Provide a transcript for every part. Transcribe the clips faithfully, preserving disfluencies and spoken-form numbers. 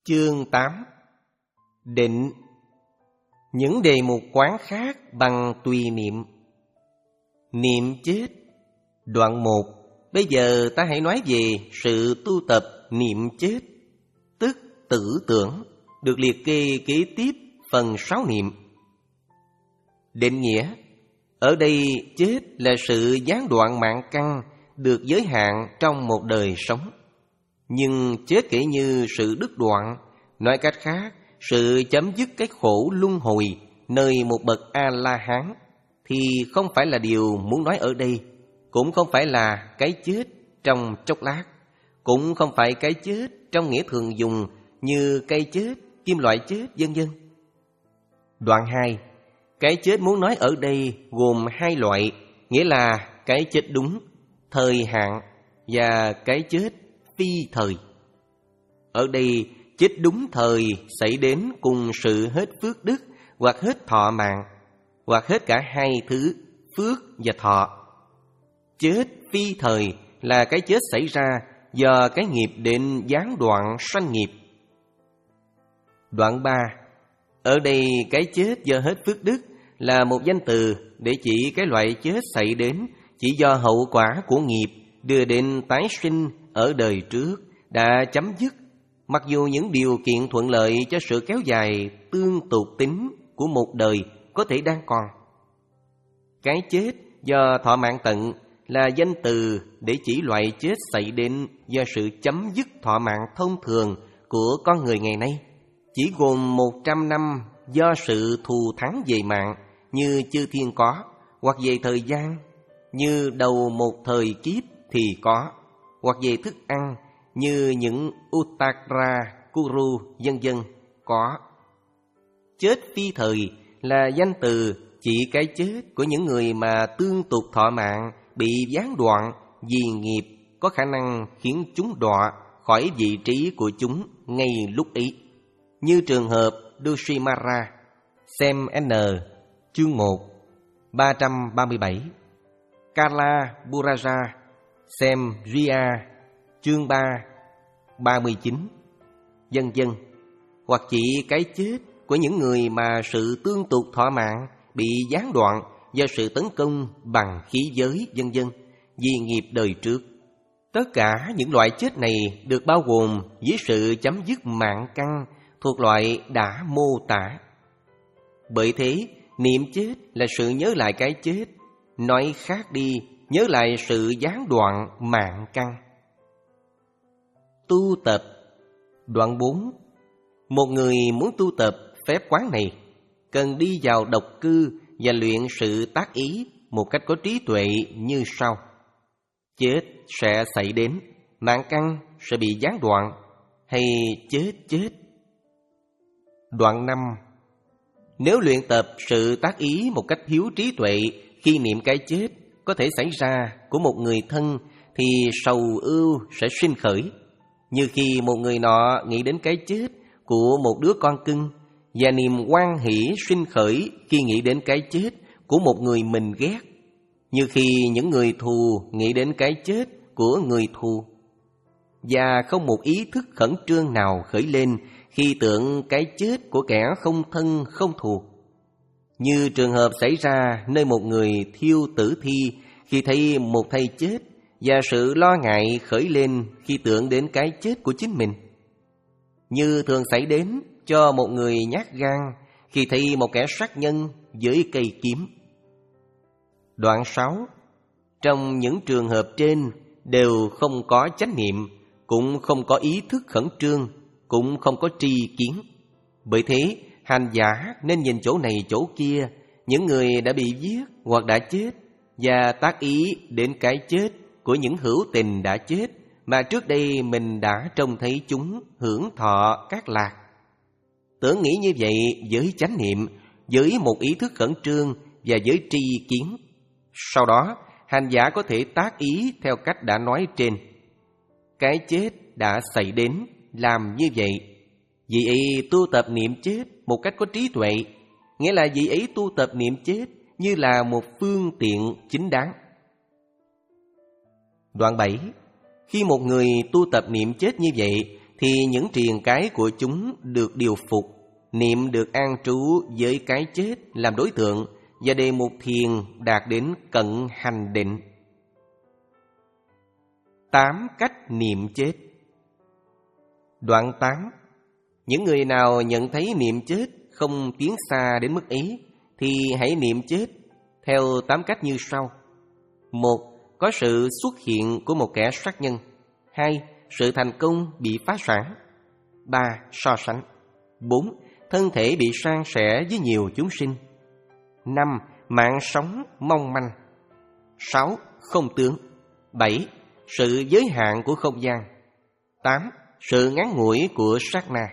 Chương tám. Định. Những đề mục quán khác bằng tùy niệm. Niệm chết. Đoạn một. Bây giờ ta hãy nói về sự tu tập niệm chết, tức tử tưởng, được liệt kê kế tiếp phần sáu niệm. Định nghĩa. Ở đây chết là sự gián đoạn mạng căn được giới hạn trong một đời sống. Nhưng chết kể như sự đứt đoạn, nói cách khác, sự chấm dứt cái khổ luân hồi nơi một bậc A-la-hán thì không phải là điều muốn nói ở đây, cũng không phải là cái chết trong chốc lát, cũng không phải cái chết trong nghĩa thường dùng như cây chết, kim loại chết, vân vân. Đoạn hai. Cái chết muốn nói ở đây gồm hai loại, nghĩa là cái chết đúng, thời hạn, và cái chết phi thời. Ở đây, chết đúng thời xảy đến cùng sự hết phước đức hoặc hết thọ mạng, hoặc hết cả hai thứ phước và thọ. Chết phi thời là cái chết xảy ra do cái nghiệp định gián đoạn sanh nghiệp. Đoạn ba. Ở đây cái chết do hết phước đức là một danh từ để chỉ cái loại chết xảy đến chỉ do hậu quả của nghiệp đưa đến tái sinh ở đời trước đã chấm dứt, mặc dù những điều kiện thuận lợi cho sự kéo dài tương tục tính của một đời có thể đang còn. Cái chết do thọ mạng tận là danh từ để chỉ loại chết xảy đến do sự chấm dứt thọ mạng thông thường của con người ngày nay, chỉ gồm một trăm năm do sự thù thắng về mạng như chư thiên có, hoặc về thời gian như đầu một thời kiếp thì có, hoặc về thức ăn như những Uttara, Kuru, vân vân có. Chết phi thời là danh từ chỉ cái chết của những người mà tương tục thọ mạng bị gián đoạn vì nghiệp có khả năng khiến chúng đọa khỏi vị trí của chúng ngay lúc ấy, như trường hợp Dushimara, xem N, chương một, ba trăm ba mươi bảy, Kala Buraja, xem Ria, chương ba, ba mươi chín, vân vân, hoặc chỉ cái chết của những người mà sự tương tục thọ mạng bị gián đoạn do sự tấn công bằng khí giới, vân vân, vì nghiệp đời trước. Tất cả những loại chết này được bao gồm với sự chấm dứt mạng căn thuộc loại đã mô tả. Bởi thế, niệm chết là sự nhớ lại cái chết, nói khác đi, nhớ lại sự gián đoạn mạng căn. Tu tập. Đoạn bốn. Một người muốn tu tập phép quán này cần đi vào độc cư và luyện sự tác ý một cách có trí tuệ như sau. Chết sẽ xảy đến, mạng căn sẽ bị gián đoạn, hay chết chết. Đoạn năm. Nếu luyện tập sự tác ý một cách hiếu trí tuệ khi niệm cái chết có thể xảy ra của một người thân thì sầu ưu sẽ sinh khởi, như khi một người nọ nghĩ đến cái chết của một đứa con cưng, và niềm hoan hỷ sinh khởi khi nghĩ đến cái chết của một người mình ghét, như khi những người thù nghĩ đến cái chết của người thù. Và không một ý thức khẩn trương nào khởi lên khi tưởng cái chết của kẻ không thân không thù, như trường hợp xảy ra nơi một người thiêu tử thi khi thấy một thây chết, và sự lo ngại khởi lên khi tưởng đến cái chết của chính mình, như thường xảy đến cho một người nhát gan khi thấy một kẻ sát nhân với cây kiếm. Đoạn sáu. Trong những trường hợp trên đều không có chánh niệm, cũng không có ý thức khẩn trương, cũng không có tri kiến. Bởi thế, hành giả nên nhìn chỗ này chỗ kia, những người đã bị giết hoặc đã chết, và tác ý đến cái chết của những hữu tình đã chết mà trước đây mình đã trông thấy chúng hưởng thọ các lạc. Tưởng nghĩ như vậy với chánh niệm, với một ý thức khẩn trương và với tri kiến. Sau đó, hành giả có thể tác ý theo cách đã nói trên. Cái chết đã xảy đến, làm như vậy. Vì ấy tu tập niệm chết một cách có trí tuệ, nghĩa là vì ấy tu tập niệm chết như là một phương tiện chính đáng. Đoạn bảy. Khi một người tu tập niệm chết như vậy thì những triền cái của chúng được điều phục, niệm được an trú với cái chết làm đối tượng và đề mục thiền đạt đến cận hành định. Tám cách niệm chết. Đoạn tám. Những người nào nhận thấy niệm chết không tiến xa đến mức ý thì hãy niệm chết theo tám cách như sau. Một, có sự xuất hiện của một kẻ sát nhân. Hai, sự thành công bị phá sản. Ba, so sánh. Bốn, thân thể bị san sẻ với nhiều chúng sinh. Năm, mạng sống mong manh. Sáu, không tướng. Bảy, sự giới hạn của không gian. Tám, sự ngắn ngủi của sát na.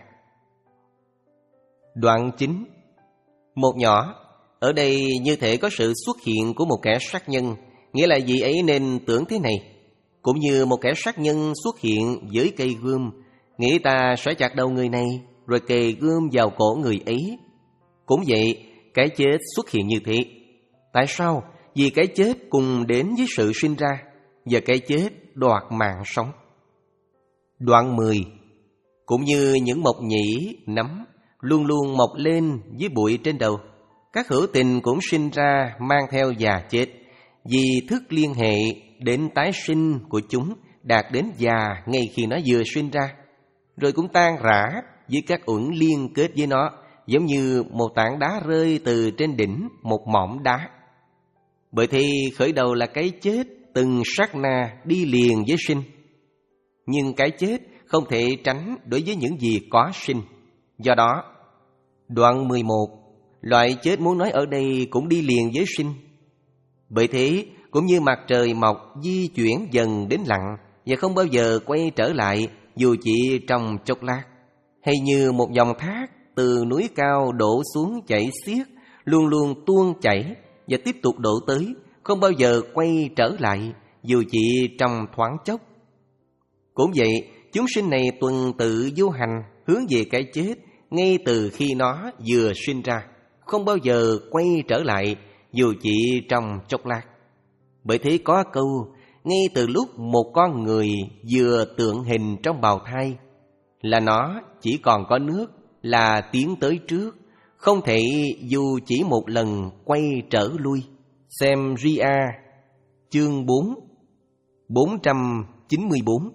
Đoạn chín. Một nhỏ, ở đây như thể có sự xuất hiện của một kẻ sát nhân, nghĩa là vị ấy nên tưởng thế này. Cũng như một kẻ sát nhân xuất hiện với cây gươm, nghĩ ta sẽ chặt đầu người này rồi kề gươm vào cổ người ấy. Cũng vậy, cái chết xuất hiện như thế. Tại sao? Vì cái chết cùng đến với sự sinh ra, và cái chết đoạt mạng sống. Đoạn mười. Cũng như những mộc nhĩ, nấm luôn luôn mọc lên với bụi trên đầu, các hữu tình cũng sinh ra mang theo già chết, vì thức liên hệ đến tái sinh của chúng đạt đến già ngay khi nó vừa sinh ra, rồi cũng tan rã với các uẩn liên kết với nó, giống như một tảng đá rơi từ trên đỉnh một mỏm đá. Bởi thì khởi đầu là cái chết từng sát na đi liền với sinh. Nhưng cái chết không thể tránh đối với những gì có sinh. Do đó, đoạn mười một, loại chết muốn nói ở đây cũng đi liền với sinh. Bởi thế, cũng như mặt trời mọc di chuyển dần đến lặn và không bao giờ quay trở lại dù chỉ trong chốc lát, hay như một dòng thác từ núi cao đổ xuống chảy xiết, luôn luôn tuôn chảy và tiếp tục đổ tới, không bao giờ quay trở lại dù chỉ trong thoáng chốc. Cũng vậy, chúng sinh này tuần tự vô hành hướng về cái chết ngay từ khi nó vừa sinh ra, không bao giờ quay trở lại dù chỉ trong chốc lát. Bởi thế có câu, ngay từ lúc một con người vừa tượng hình trong bào thai, là nó chỉ còn có nước là tiến tới trước, không thể dù chỉ một lần quay trở lui. Xem Ria, chương bốn, bốn trăm chín mươi bốn.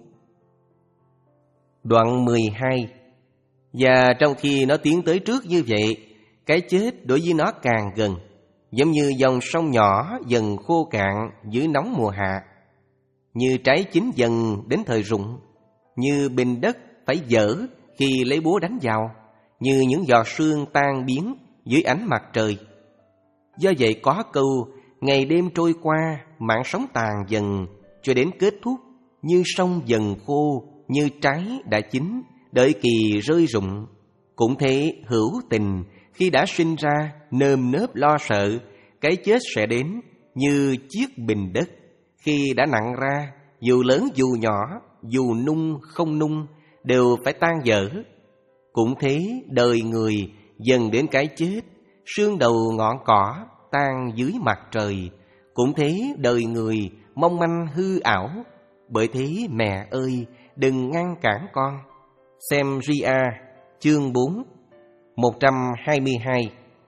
Đoạn mười hai. Và trong khi nó tiến tới trước như vậy, cái chết đối với nó càng gần, giống như dòng sông nhỏ dần khô cạn dưới nóng mùa hạ, như trái chín dần đến thời rụng, như bình đất phải dở khi lấy búa đánh vào, như những giọt sương tan biến dưới ánh mặt trời. Do vậy có câu, ngày đêm trôi qua, mạng sống tàn dần cho đến kết thúc, như sông dần khô, như trái đã chín, đợi kỳ rơi rụng. Cũng thế, hữu tình khi đã sinh ra nơm nớp lo sợ cái chết sẽ đến, như chiếc bình đất khi đã nặng ra, dù lớn dù nhỏ, dù nung không nung, đều phải tan dở. Cũng thế, đời người dần đến cái chết, sương đầu ngọn cỏ tan dưới mặt trời. Cũng thế, đời người mong manh hư ảo. Bởi thế mẹ ơi, đừng ngăn cản con. Xem Ria, chương bốn, một trăm hai mươi hai.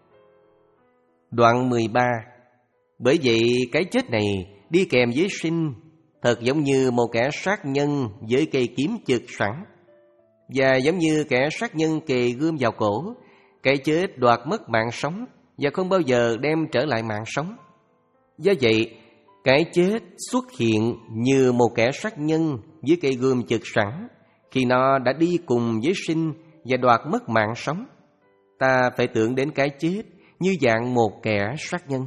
Đoạn mười ba. Bởi vậy cái chết này đi kèm với sinh, thật giống như một kẻ sát nhân với cây kiếm chực sẵn, và giống như kẻ sát nhân kề gươm vào cổ. Cái chết đoạt mất mạng sống và không bao giờ đem trở lại mạng sống. Do vậy, cái chết xuất hiện như một kẻ sát nhân với cây gươm chực sẵn, khi nó đã đi cùng với sinh và đoạt mất mạng sống. Ta phải tưởng đến cái chết như dạng một kẻ sát nhân.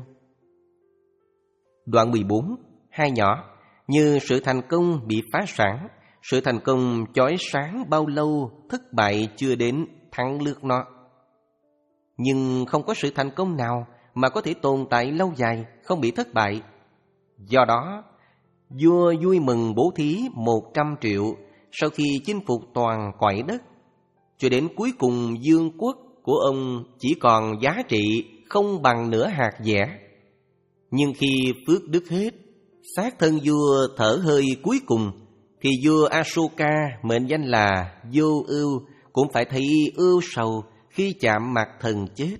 Đoạn mười bốn. Hai nhỏ, như sự thành công bị phá sản, sự thành công chói sáng bao lâu, thất bại chưa đến, thắng lướt nó. Nhưng không có sự thành công nào mà có thể tồn tại lâu dài, không bị thất bại. Do đó, vua vui mừng bố thí một trăm triệu sau khi chinh phục toàn cõi đất, cho đến cuối cùng vương quốc của ông chỉ còn giá trị không bằng nửa hạt dẻ. Nhưng khi phước đức hết, xác thân vua thở hơi cuối cùng, Khi vua Asoka mệnh danh là vô ưu cũng phải thấy ưu sầu khi chạm mặt thần chết.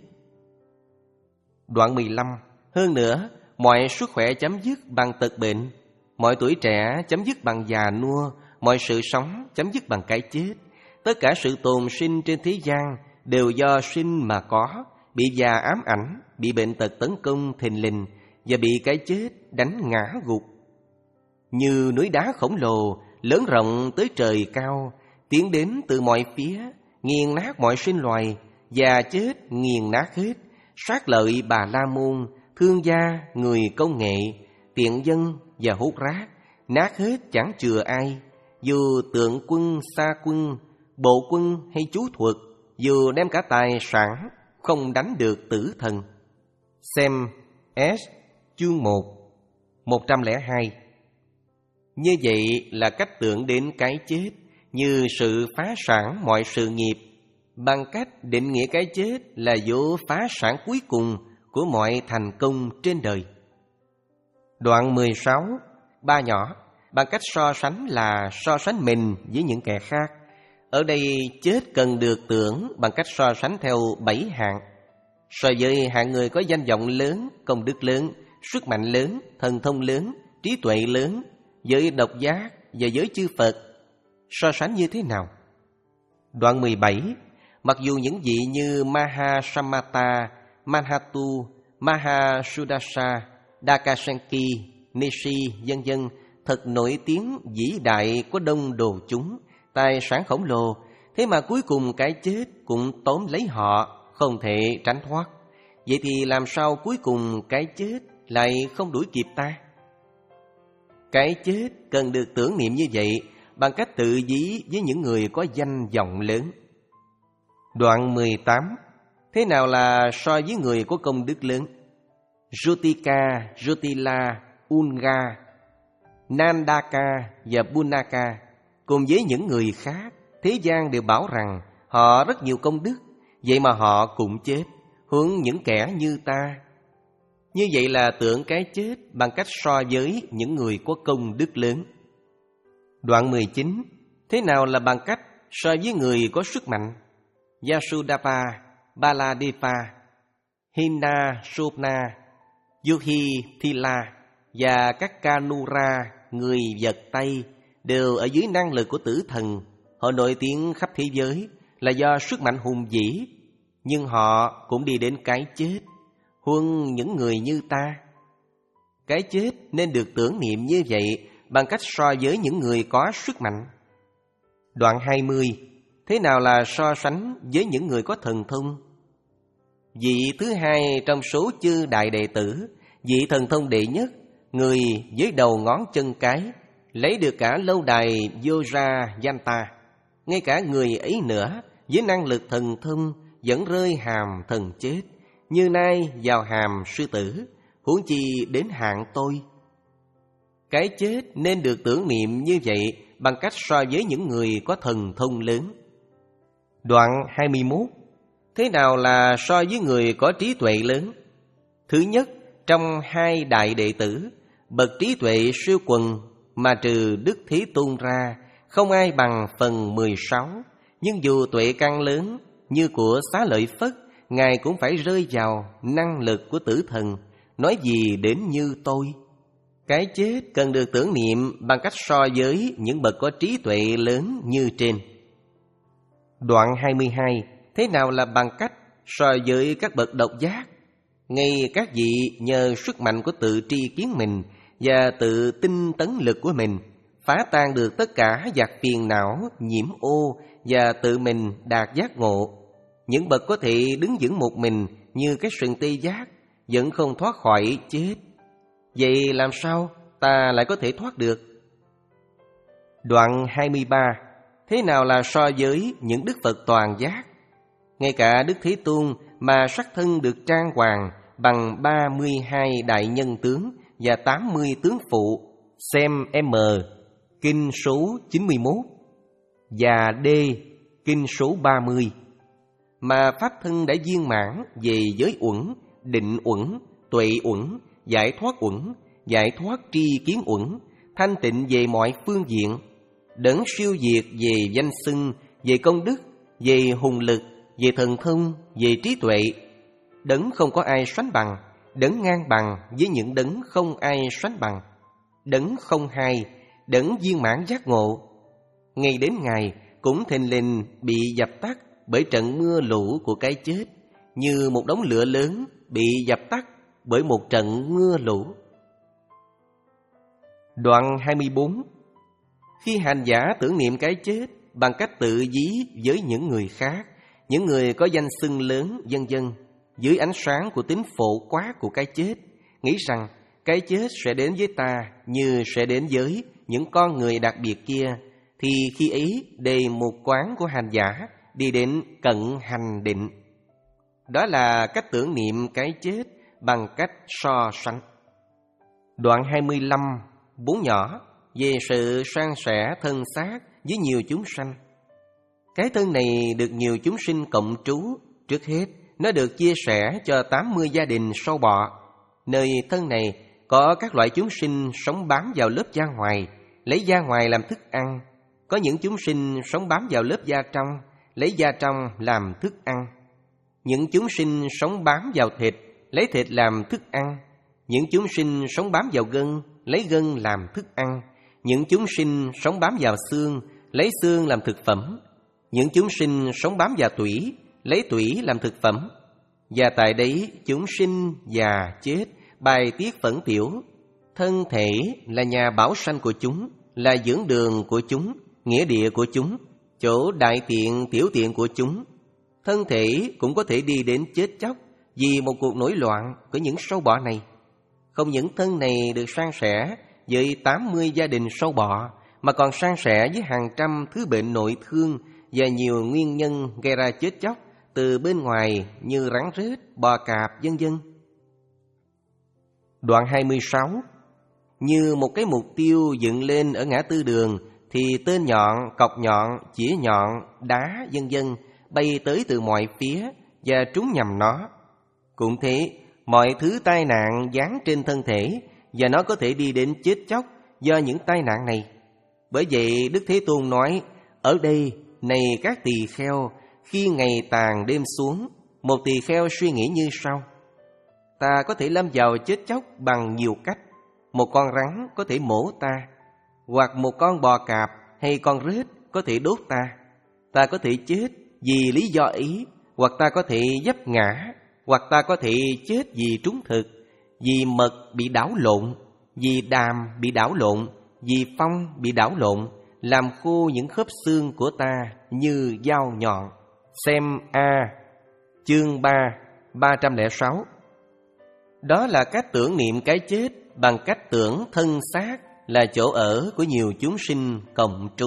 Đoạn mười lăm. Hơn nữa, mọi sức khỏe chấm dứt bằng tật bệnh, mọi tuổi trẻ chấm dứt bằng già nua, mọi sự sống chấm dứt bằng cái chết. Tất cả sự tồn sinh trên thế gian đều do sinh mà có, bị già ám ảnh, bị bệnh tật tấn công thình lình và bị cái chết đánh ngã gục. Như núi đá khổng lồ lớn rộng tới trời cao, tiến đến từ mọi phía, nghiền nát mọi sinh loài, già chết nghiền nát hết, sát lợi Bà La Môn, thương gia, người công nghệ, tiện dân và hút rác, nát hết chẳng chừa ai. Dù tượng quân, xa quân, bộ quân hay chú thuật, dù đem cả tài sản, không đánh được tử thần. Xem S chương một, một trăm lẻ hai. Như vậy là cách tưởng đến cái chết như sự phá sản mọi sự nghiệp, bằng cách định nghĩa cái chết là dấu phá sản cuối cùng của mọi thành công trên đời. Đoạn mười sáu. Ba nhỏ, bằng cách so sánh là so sánh mình với những kẻ khác. Ở đây chết cần được tưởng bằng cách so sánh theo bảy hạng. So với hạng người có danh vọng lớn, công đức lớn, sức mạnh lớn, thần thông lớn, trí tuệ lớn, với độc giác và với chư Phật, so sánh như thế nào? Đoạn mười bảy. Mặc dù những vị như Mahasamata, Manhatu, Mahasudasa, Dakasenki, Nishi, vân vân thật nổi tiếng vĩ đại, có đông đồ chúng, tài sản khổng lồ, thế mà cuối cùng cái chết cũng tóm lấy họ, không thể tránh thoát. Vậy thì làm sao cuối cùng cái chết lại không đuổi kịp ta? Cái chết cần được tưởng niệm như vậy bằng cách tự ví với những người có danh vọng lớn. Đoạn mười tám. Thế nào là so với người có công đức lớn? Jutika, Jutila, Unga, Nandaka và Bunaka cùng với những người khác, thế gian đều bảo rằng họ rất nhiều công đức, vậy mà họ cũng chết, huống những kẻ như ta. Như vậy là tưởng cái chết bằng cách so với những người có công đức lớn. Đoạn mười chín. Thế nào là bằng cách so với người có sức mạnh? Yasudapa, Baladeva, Hina, Sopna, Yuhi, Thila và các Kanura, người vật Tây, đều ở dưới năng lực của tử thần. Họ nổi tiếng khắp thế giới là do sức mạnh hùng vĩ, nhưng họ cũng đi đến cái chết, huống những người như ta. Cái chết nên được tưởng niệm như vậy bằng cách so với những người có sức mạnh. Đoạn hai mươi. Thế nào là so sánh với những người có thần thông? Vị thứ hai trong số chư đại đệ tử, vị thần thông đệ nhất, người với đầu ngón chân cái, lấy được cả lâu đài Vajrayanta. Ngay cả người ấy nữa, với năng lực thần thông, vẫn rơi hàm thần chết, như nay vào hàm sư tử, huống chi đến hạng tôi. Cái chết nên được tưởng niệm như vậy bằng cách so với những người có thần thông lớn. Đoạn hai mươi mốt. Thế nào là so với người có trí tuệ lớn? Thứ nhất, trong hai đại đệ tử, bậc trí tuệ siêu quần mà trừ Đức Thế Tôn ra, không ai bằng phần mười sáu. Nhưng dù tuệ căn lớn như của Xá Lợi Phất, Ngài cũng phải rơi vào năng lực của tử thần, nói gì đến như tôi. Cái chết cần được tưởng niệm bằng cách so với những bậc có trí tuệ lớn như trên. Đoạn hai mươi hai. Thế nào là bằng cách so với các bậc độc giác? Ngay các vị nhờ sức mạnh của tự tri kiến mình và tự tinh tấn lực của mình, phá tan được tất cả giặc phiền não, nhiễm ô và tự mình đạt giác ngộ. Những bậc có thể đứng vững một mình như cái sừng tê giác, vẫn không thoát khỏi chết. Vậy làm sao ta lại có thể thoát được? Đoạn hai mươi ba. Thế nào là so với những Đức Phật toàn giác? Ngay cả Đức Thế Tôn mà sắc thân được trang hoàng bằng ba mươi hai đại nhân tướng và tám mươi tướng phụ, xem M, kinh số chín mươi mốt, và D, kinh số ba mươi, mà pháp thân đã viên mãn về giới uẩn, định uẩn, tuệ uẩn, giải thoát uẩn, giải thoát tri kiến uẩn, thanh tịnh về mọi phương diện, Đấng siêu việt về danh xưng, về công đức, về hùng lực, về thần thông, về trí tuệ. Đấng không có ai sánh bằng, đấng ngang bằng với những đấng không ai sánh bằng. Đấng không hai, đấng viên mãn giác ngộ. Ngay đến Ngài cũng thình lình bị dập tắt bởi trận mưa lũ của cái chết, như một đống lửa lớn bị dập tắt bởi một trận mưa lũ. Đoạn hai mươi bốn. Khi hành giả tưởng niệm cái chết bằng cách tự dí với những người khác, những người có danh xưng lớn, vân vân, dưới ánh sáng của tính phổ quát của cái chết, nghĩ rằng cái chết sẽ đến với ta như sẽ đến với những con người đặc biệt kia, thì khi ấy đề mục quán của hành giả đi đến cận hành định. Đó là cách tưởng niệm cái chết bằng cách so sánh. Đoạn hai mươi lăm, bốn nhỏ, về sự san sẻ thân xác với nhiều chúng sanh. Cái thân này được nhiều chúng sinh cộng trú. Trước hết, nó được chia sẻ cho tám mươi gia đình sâu bọ. Nơi thân này có các loại chúng sinh sống bám vào lớp da ngoài, lấy da ngoài làm thức ăn. Có những chúng sinh sống bám vào lớp da trong, lấy da trong làm thức ăn. Những chúng sinh sống bám vào thịt, lấy thịt làm thức ăn. Những chúng sinh sống bám vào gân, lấy gân làm thức ăn. Những chúng sinh sống bám vào xương, lấy xương làm thực phẩm. Những chúng sinh sống bám vào tủy, lấy tủy làm thực phẩm. Và tại đấy chúng sinh già chết, bài tiết phẫn tiểu. Thân thể là nhà bảo sanh của chúng, là dưỡng đường của chúng, nghĩa địa của chúng, chỗ đại tiện tiểu tiện của chúng. Thân thể cũng có thể đi đến chết chóc vì một cuộc nổi loạn của những sâu bọ này. Không những thân này được san sẻ với tám mươi gia đình sâu bọ, mà còn san sẻ với hàng trăm thứ bệnh nội thương và nhiều nguyên nhân gây ra chết chóc từ bên ngoài như rắn rết, bò cạp, vân vân. Đoạn hai mươi sáu. Như một cái mục tiêu dựng lên ở ngã tư đường, thì tên nhọn, cọc nhọn, chĩa nhọn, đá, vân vân bay tới từ mọi phía và trúng nhầm nó. Cũng thế, mọi thứ tai nạn giáng trên thân thể và nó có thể đi đến chết chóc do những tai nạn này. Bởi vậy Đức Thế Tôn nói: ở đây, này các tỳ kheo, khi ngày tàn đêm xuống, một tỳ kheo suy nghĩ như sau: ta có thể lâm vào chết chóc bằng nhiều cách. Một con rắn có thể mổ ta, hoặc một con bò cạp hay con rết có thể đốt ta. Ta có thể chết vì lý do ý, hoặc ta có thể vấp ngã, hoặc ta có thể chết vì trúng thực, vì mật bị đảo lộn, vì đàm bị đảo lộn, vì phong bị đảo lộn, làm khô những khớp xương của ta như dao nhọn. Xem A, chương ba, ba trăm lẻ sáu. Đó là cách tưởng niệm cái chết bằng cách tưởng thân xác là chỗ ở của nhiều chúng sinh cộng trú.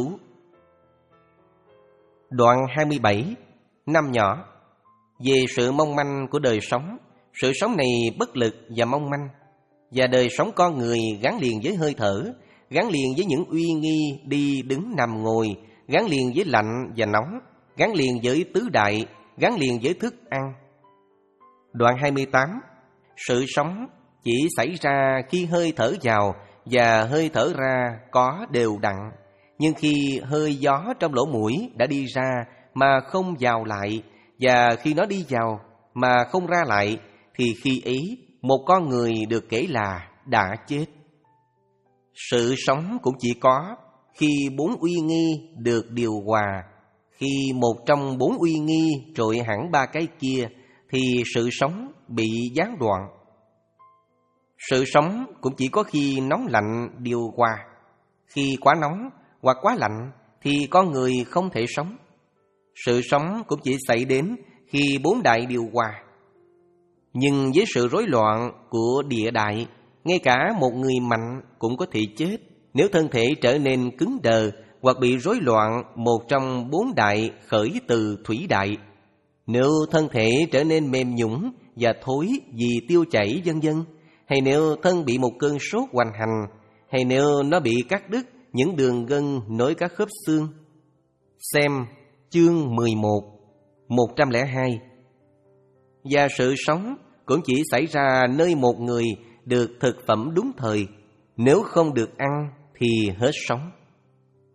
Đoạn hai mươi bảy, năm nhỏ, về sự mong manh của đời sống. Sự sống này bất lực và mong manh, và đời sống con người gắn liền với hơi thở, gắn liền với những uy nghi đi đứng nằm ngồi, gắn liền với lạnh và nóng, gắn liền với tứ đại, gắn liền với thức ăn. Đoạn hai mươi tám. Sự sống chỉ xảy ra khi hơi thở vào và hơi thở ra có đều đặn. Nhưng khi hơi gió trong lỗ mũi đã đi ra mà không vào lại, và khi nó đi vào mà không ra lại, thì khi ấy một con người được kể là đã chết. Sự sống cũng chỉ có khi bốn uy nghi được điều hòa. Khi một trong bốn uy nghi trội hẳn ba cái kia, thì sự sống bị gián đoạn. Sự sống cũng chỉ có khi nóng lạnh điều hòa. Khi quá nóng hoặc quá lạnh thì con người không thể sống. Sự sống cũng chỉ xảy đến khi bốn đại điều hòa. Nhưng với sự rối loạn của địa đại, ngay cả một người mạnh cũng có thể chết nếu thân thể trở nên cứng đờ hoặc bị rối loạn một trong bốn đại khởi từ thủy đại. Nếu thân thể trở nên mềm nhũn và thối vì tiêu chảy vân vân, hay nếu thân bị một cơn sốt hoành hành, hay nếu nó bị cắt đứt những đường gân nối các khớp xương. Xem chương mười một, một trăm lẻ hai. Và sự sống cũng chỉ xảy ra nơi một người được thực phẩm đúng thời, nếu không được ăn thì hết sống.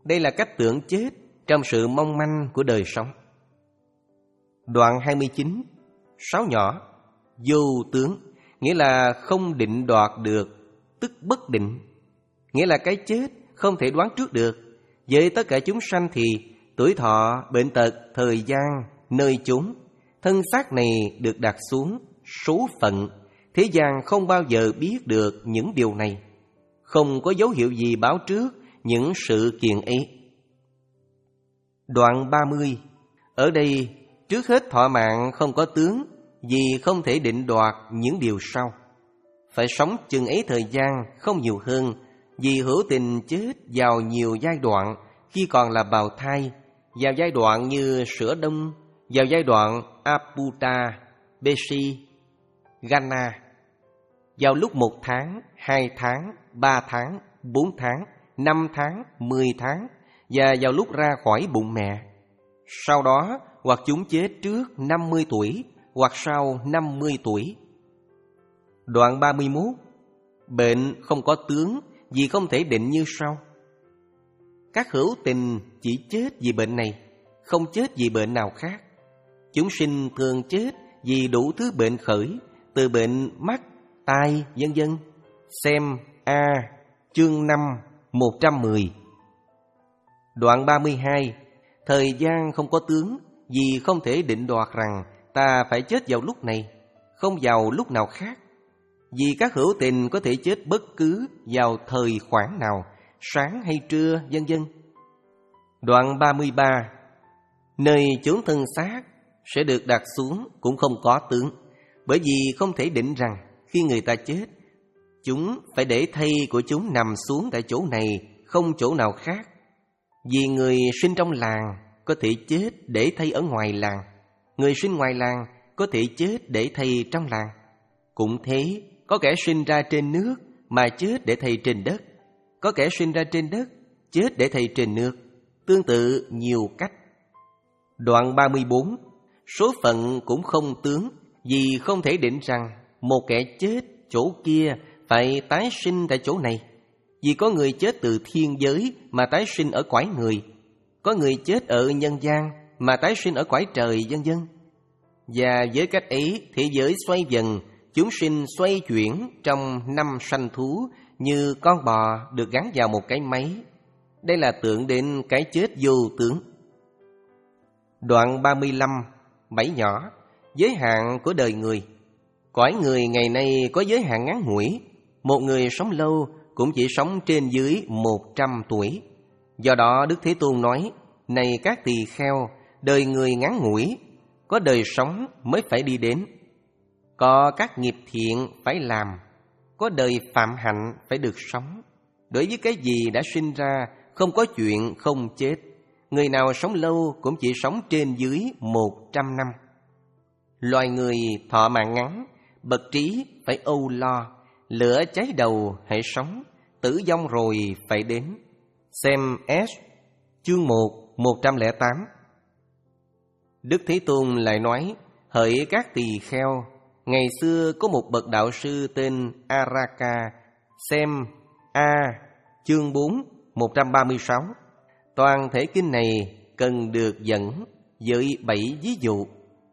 Đây là cách tưởng chết trong sự mong manh của đời sống. Đoạn hai mươi chín. Sáu nhỏ. Vô tướng, nghĩa là không định đoạt được, tức bất định. Nghĩa là cái chết không thể đoán trước được. Với tất cả chúng sanh thì tuổi thọ, bệnh tật, thời gian, nơi chốn, thân xác này được đặt xuống, số phận. Thế gian không bao giờ biết được những điều này. Không có dấu hiệu gì báo trước những sự kiện ấy. Đoạn ba mươi. Ở đây, trước hết thọ mạng không có tướng, vì không thể định đoạt những điều sau. Phải sống chừng ấy thời gian, không nhiều hơn, vì hữu tình chết vào nhiều giai đoạn, khi còn là bào thai, vào giai đoạn như sữa đông, vào giai đoạn Aputa, Besi, Gana, vào lúc một tháng, hai tháng, ba tháng, bốn tháng, năm tháng, mười tháng, và vào lúc ra khỏi bụng mẹ. Sau đó, hoặc chúng chết trước năm mươi tuổi, hoặc sau năm mươi tuổi. Đoạn ba mươi mốt. Bệnh không có tướng, vì không thể định như sau. Các hữu tình chỉ chết vì bệnh này, không chết vì bệnh nào khác. Chúng sinh thường chết vì đủ thứ bệnh khởi, từ bệnh mắt, tai, vân vân. Xem A, chương năm, một trăm mười. Đoạn ba mươi hai. Thời gian không có tướng, vì không thể định đoạt rằng ta phải chết vào lúc này, không vào lúc nào khác. Vì các hữu tình có thể chết bất cứ vào thời khoảng nào, sáng hay trưa, vân vân. Đoạn ba mươi ba. Nơi chốn thân xác sẽ được đặt xuống cũng không có tướng, bởi vì không thể định rằng khi người ta chết, chúng phải để thây của chúng nằm xuống tại chỗ này, không chỗ nào khác. Vì người sinh trong làng có thể chết để thây ở ngoài làng, người sinh ngoài làng có thể chết để thây trong làng. Cũng thế, có kẻ sinh ra trên nước mà chết để thây trên đất, có kẻ sinh ra trên đất chết để thây trên nước, tương tự nhiều cách. Đoạn ba mươi bốn. Số phận cũng không tướng, vì không thể định rằng một kẻ chết chỗ kia phải tái sinh tại chỗ này. Vì có người chết từ thiên giới mà tái sinh ở cõi người, có người chết ở nhân gian mà tái sinh ở cõi trời, vân vân. Và với cách ấy, thế giới xoay dần, chúng sinh xoay chuyển trong năm sanh thú, như con bò được gắn vào một cái máy. Đây là tượng đến cái chết vô tướng. Đoạn ba mươi lăm. Bảy nhỏ. Giới hạn của đời người. Cõi người ngày nay có giới hạn ngắn ngủi. Một người sống lâu cũng chỉ sống trên dưới một trăm tuổi. Do đó Đức Thế Tôn nói: Này các tỳ kheo, đời người ngắn ngủi, có đời sống mới phải đi đến. Có các nghiệp thiện phải làm, có đời phạm hạnh phải được sống. Đối với cái gì đã sinh ra, không có chuyện không chết. Người nào sống lâu cũng chỉ sống trên dưới một trăm năm. Loài người thọ mạng ngắn, bậc trí phải âu lo, lửa cháy đầu hãy sống, tử vong rồi phải đến. Xem S, chương một, một trăm lẻ tám. Đức Thế Tôn lại nói: Hỡi các tỳ kheo, ngày xưa có một bậc đạo sư tên Araka. Xem A, chương bốn, một trăm ba mươi sáu. Toàn thể kinh này cần được dẫn với bảy ví dụ.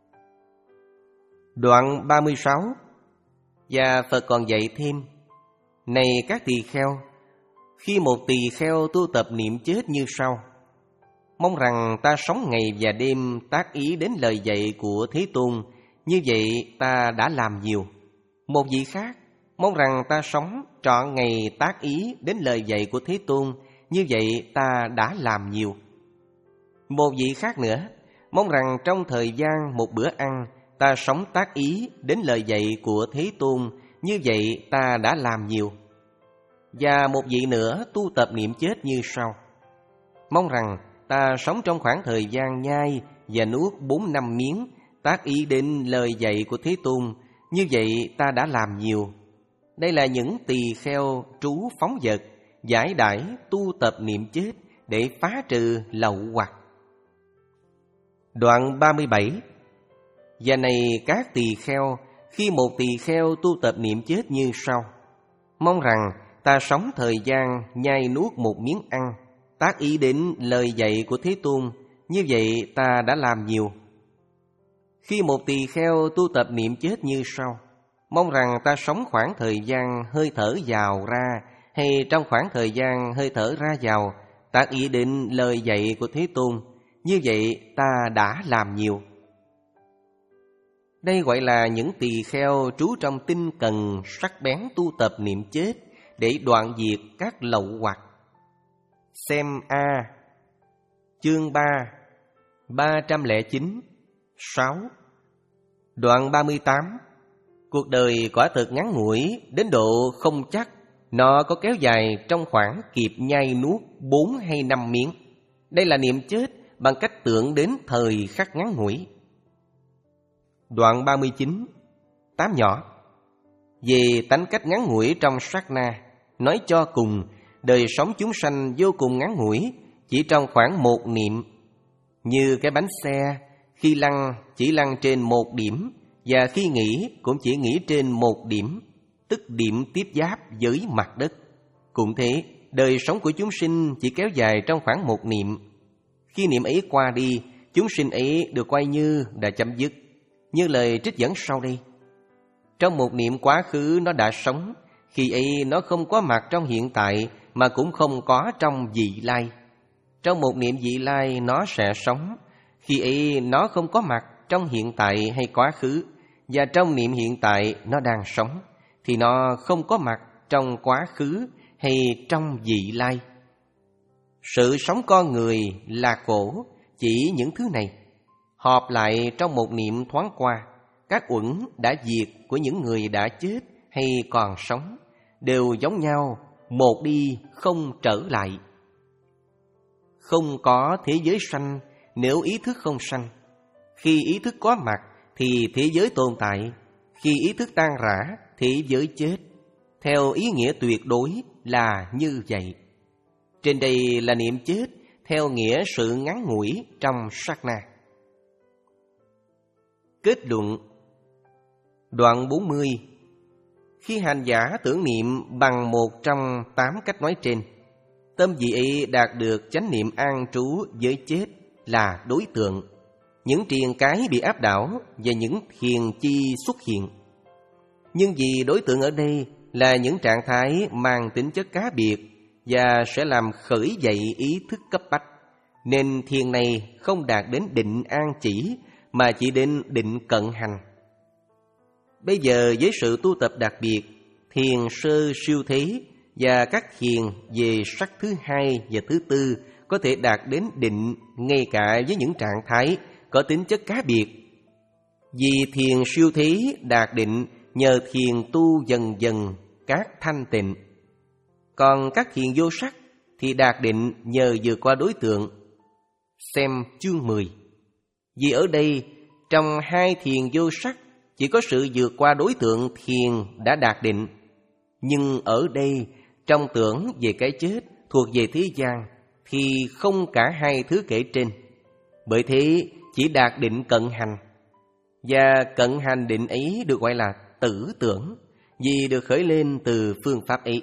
Đoạn ba mươi sáu. Và Phật còn dạy thêm: Này các tỳ kheo, khi một tỳ kheo tu tập niệm chết như sau: Mong rằng ta sống ngày và đêm tác ý đến lời dạy của Thế Tôn, như vậy ta đã làm nhiều. Một vị khác: Mong rằng ta sống trọn ngày tác ý đến lời dạy của Thế Tôn, như vậy ta đã làm nhiều. Một vị khác nữa: Mong rằng trong thời gian một bữa ăn, ta sống tác ý đến lời dạy của Thế Tôn, như vậy ta đã làm nhiều. Và một vị nữa tu tập niệm chết như sau: Mong rằng ta sống trong khoảng thời gian nhai và nuốt bốn năm miếng, tác ý đến lời dạy của Thế Tôn, như vậy ta đã làm nhiều. Đây là những tỳ kheo trú phóng dật, giải đãi tu tập niệm chết để phá trừ lậu hoặc. Đoạn ba mươi bảy. Và này các tỳ kheo, khi một tỳ kheo tu tập niệm chết như sau: Mong rằng ta sống thời gian nhai nuốt một miếng ăn, tác ý đến lời dạy của Thế Tôn, như vậy ta đã làm nhiều. Khi một tỳ kheo tu tập niệm chết như sau: mong rằng ta sống khoảng thời gian hơi thở vào ra, hay trong khoảng thời gian hơi thở ra vào, tác ý đến lời dạy của Thế Tôn, như vậy ta đã làm nhiều. Đây gọi là những tỳ kheo trú trong tinh cần sắc bén tu tập niệm chết để đoạn diệt các lậu hoặc. Xem A, chương ba, ba trăm lẻ chín, sáu. Đoạn ba mươi tám. Cuộc đời quả thực ngắn ngủi đến độ không chắc nó có kéo dài trong khoảng kịp nhai nuốt bốn hay năm miếng. Đây là niệm chết bằng cách tưởng đến thời khắc ngắn ngủi. Đoạn ba mươi chín. Tám nhỏ. Về tánh cách ngắn ngủi trong sát na, nói cho cùng, đời sống chúng sanh vô cùng ngắn ngủi, chỉ trong khoảng một niệm. Như cái bánh xe, khi lăn chỉ lăn trên một điểm, và khi nghỉ cũng chỉ nghỉ trên một điểm, tức điểm tiếp giáp với mặt đất. Cũng thế, đời sống của chúng sinh chỉ kéo dài trong khoảng một niệm. Khi niệm ấy qua đi, chúng sinh ấy được coi như đã chấm dứt. Như lời trích dẫn sau đây: trong một niệm quá khứ nó đã sống, khi ấy nó không có mặt trong hiện tại mà cũng không có trong vị lai. Trong một niệm vị lai nó sẽ sống, khi ấy nó không có mặt trong hiện tại hay quá khứ, và trong niệm hiện tại nó đang sống, thì nó không có mặt trong quá khứ hay trong vị lai. Sự sống con người là khổ, chỉ những thứ này họp lại trong một niệm thoáng qua. Các uẩn đã diệt của những người đã chết hay còn sống đều giống nhau, một đi không trở lại. Không có thế giới sanh nếu ý thức không sanh. Khi ý thức có mặt thì thế giới tồn tại, khi ý thức tan rã thế giới chết. Theo ý nghĩa tuyệt đối là như vậy. Trên đây là niệm chết theo nghĩa sự ngắn ngủi trong sát na. Kết luận. Đoạn bốn mươi. Khi hành giả tưởng niệm bằng một trong tám cách nói trên, tâm vị ấy đạt được chánh niệm an trú với chết là đối tượng. Những triền cái bị áp đảo và những thiền chi xuất hiện. Nhưng vì đối tượng ở đây là những trạng thái mang tính chất cá biệt và sẽ làm khởi dậy ý thức cấp bách, nên thiền này không đạt đến định an chỉ mà chỉ đến định cận hành. Bây giờ với sự tu tập đặc biệt, thiền sơ siêu thế và các thiền về sắc thứ hai và thứ tư có thể đạt đến định ngay cả với những trạng thái có tính chất cá biệt. Vì thiền siêu thế đạt định nhờ thiền tu dần dần các thanh tịnh. Còn các thiền vô sắc thì đạt định nhờ vượt qua đối tượng. Xem chương mười. Vì ở đây trong hai thiền vô sắc chỉ có sự vượt qua đối tượng thiền đã đạt định. Nhưng ở đây trong tưởng về cái chết thuộc về thế gian thì không cả hai thứ kể trên. Bởi thế chỉ đạt định cận hành. Và cận hành định ấy được gọi là tử tưởng, vì được khởi lên từ phương pháp ấy.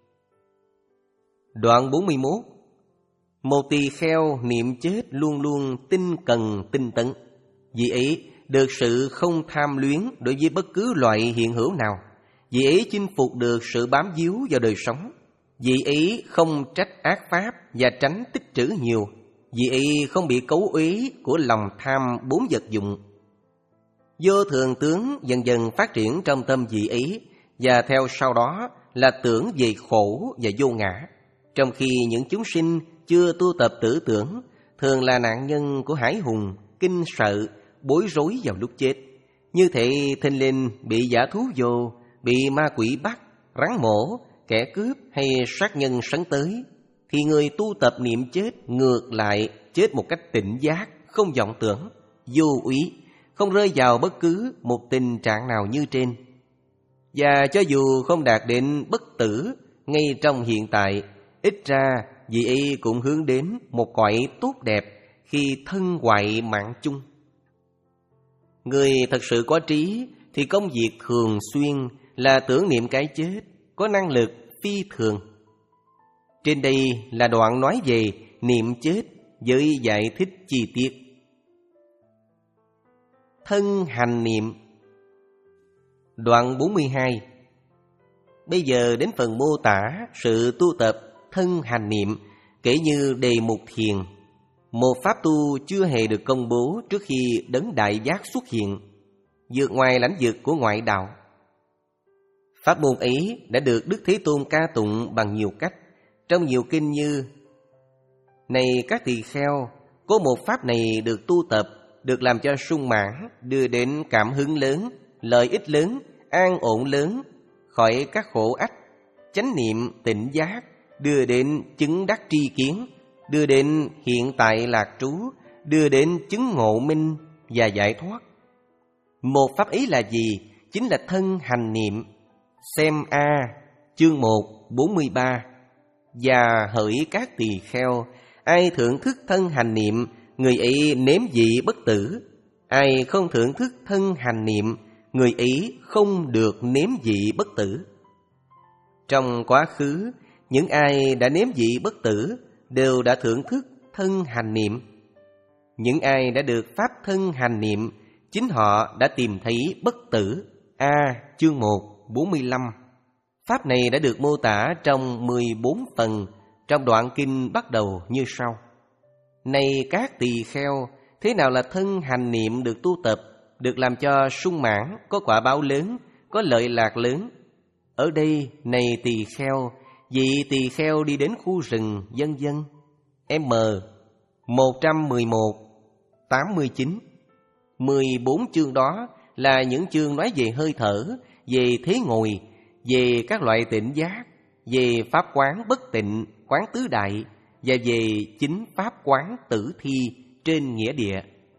Đoạn bốn mươi mốt. Một tỳ kheo niệm chết luôn luôn tinh cần tinh tấn, vì ấy được sự không tham luyến đối với bất cứ loại hiện hữu nào, vì ấy chinh phục được sự bám víu vào đời sống, vì ấy không trách ác pháp và tránh tích trữ nhiều, vì ấy không bị cấu uế của lòng tham bốn vật dụng. Vô thường tướng dần dần phát triển trong tâm vị ấy, và theo sau đó là tưởng về khổ và vô ngã. Trong khi những chúng sinh chưa tu tập tử tưởng thường là nạn nhân của hải hùng, kinh sợ, bối rối vào lúc chết. Như thể thình lình bị dã thú vô, bị ma quỷ bắt, rắn mổ, kẻ cướp hay sát nhân sấn tới, thì người tu tập niệm chết ngược lại chết một cách tỉnh giác, không vọng tưởng, vô úy, không rơi vào bất cứ một tình trạng nào như trên. Và cho dù không đạt đến bất tử ngay trong hiện tại, ít ra vì ấy cũng hướng đến một cõi tốt đẹp khi thân hoại mạng chung. Người thật sự có trí thì công việc thường xuyên là tưởng niệm cái chết, có năng lực phi thường. Trên đây là đoạn nói về niệm chết với giải thích chi tiết. Thân hành niệm. Đoạn bốn mươi hai. Bây giờ đến phần mô tả sự tu tập thân hành niệm, kể như đề mục thiền, một pháp tu chưa hề được công bố trước khi đấng đại giác xuất hiện, vượt ngoài lãnh vực của ngoại đạo. Pháp môn ấy đã được Đức Thế Tôn ca tụng bằng nhiều cách, trong nhiều kinh như: Này các tỳ kheo, có một pháp này được tu tập, được làm cho sung mãn, đưa đến cảm hứng lớn, lợi ích lớn, an ổn lớn, khỏi các khổ ách, chánh niệm tỉnh giác, đưa đến chứng đắc tri kiến, đưa đến hiện tại lạc trú, đưa đến chứng ngộ minh và giải thoát. Một pháp ấy là gì? Chính là thân hành niệm. Xem A, chương một, bốn mươi ba. Và hỡi các tỳ kheo, ai thưởng thức thân hành niệm, người ấy nếm vị bất tử. Ai không thưởng thức thân hành niệm, người ấy không được nếm vị bất tử. Trong quá khứ, những ai đã nếm vị bất tử đều đã thưởng thức thân hành niệm. Những ai đã được pháp thân hành niệm, chính họ đã tìm thấy bất tử. A, chương một, bốn mươi lăm. Pháp này đã được mô tả trong mười bốn phần trong đoạn kinh bắt đầu như sau: Này các tỳ kheo, thế nào là thân hành niệm được tu tập, được làm cho sung mãn, có quả báo lớn, có lợi lạc lớn? Ở đây, này tỳ kheo, vị tỳ kheo đi đến khu rừng, vân vân. M một trăm mười một, tám mươi chín. mười bốn chương đó là những chương nói về hơi thở, về thế ngồi, về các loại tỉnh giác, về pháp quán bất tịnh, quán tứ đại, và về chính pháp quán tử thi trên nghĩa địa.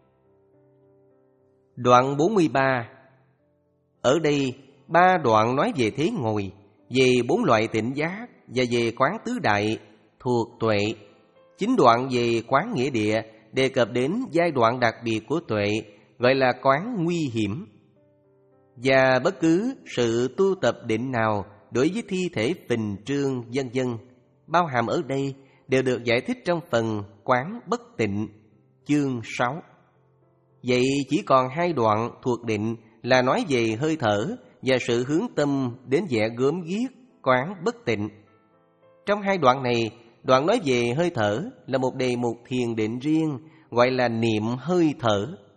Đoạn bốn mươi ba. Ở đây, ba đoạn nói về thế ngồi, về bốn loại tỉnh giác và về quán tứ đại thuộc tuệ. Chính đoạn về quán nghĩa địa đề cập đến giai đoạn đặc biệt của tuệ, gọi là quán nguy hiểm. Và bất cứ sự tu tập định nào đối với thi thể phình trương vân vân bao hàm ở đây đều được giải thích trong phần quán bất tịnh, chương sáu. Vậy chỉ còn hai đoạn thuộc định là nói về hơi thở và sự hướng tâm đến vẻ gớm ghiếc, quán bất tịnh. Trong hai đoạn này, đoạn nói về hơi thở là một đề mục thiền định riêng, gọi là niệm hơi thở.